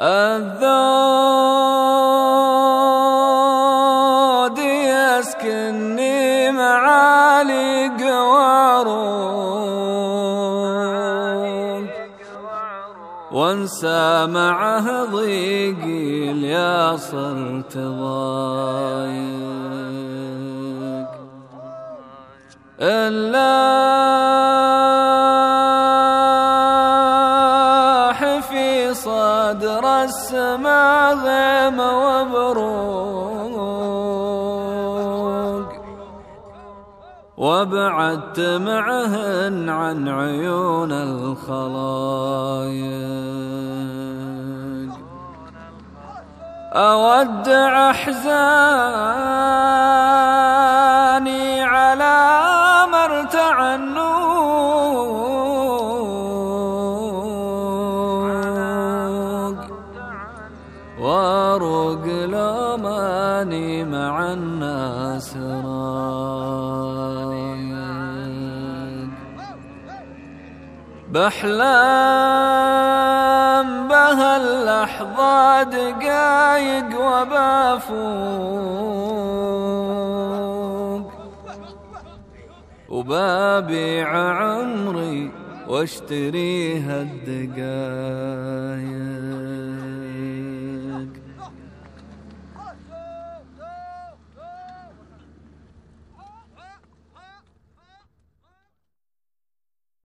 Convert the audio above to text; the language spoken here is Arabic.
الذود يسكنني معالق وعروق، وانسى معه ضيقي اليا صرت ضايق. اللاح في صدر السما غيم وبروق، وابعدت معهن عن عيون الخلايق. أودع أحزاني على مرتع النوق، واروق لوماني مع الناس رايق. بحلم بها اللحظة دقايق وبافوق، وبابيع عمري واشتريها الدقايق.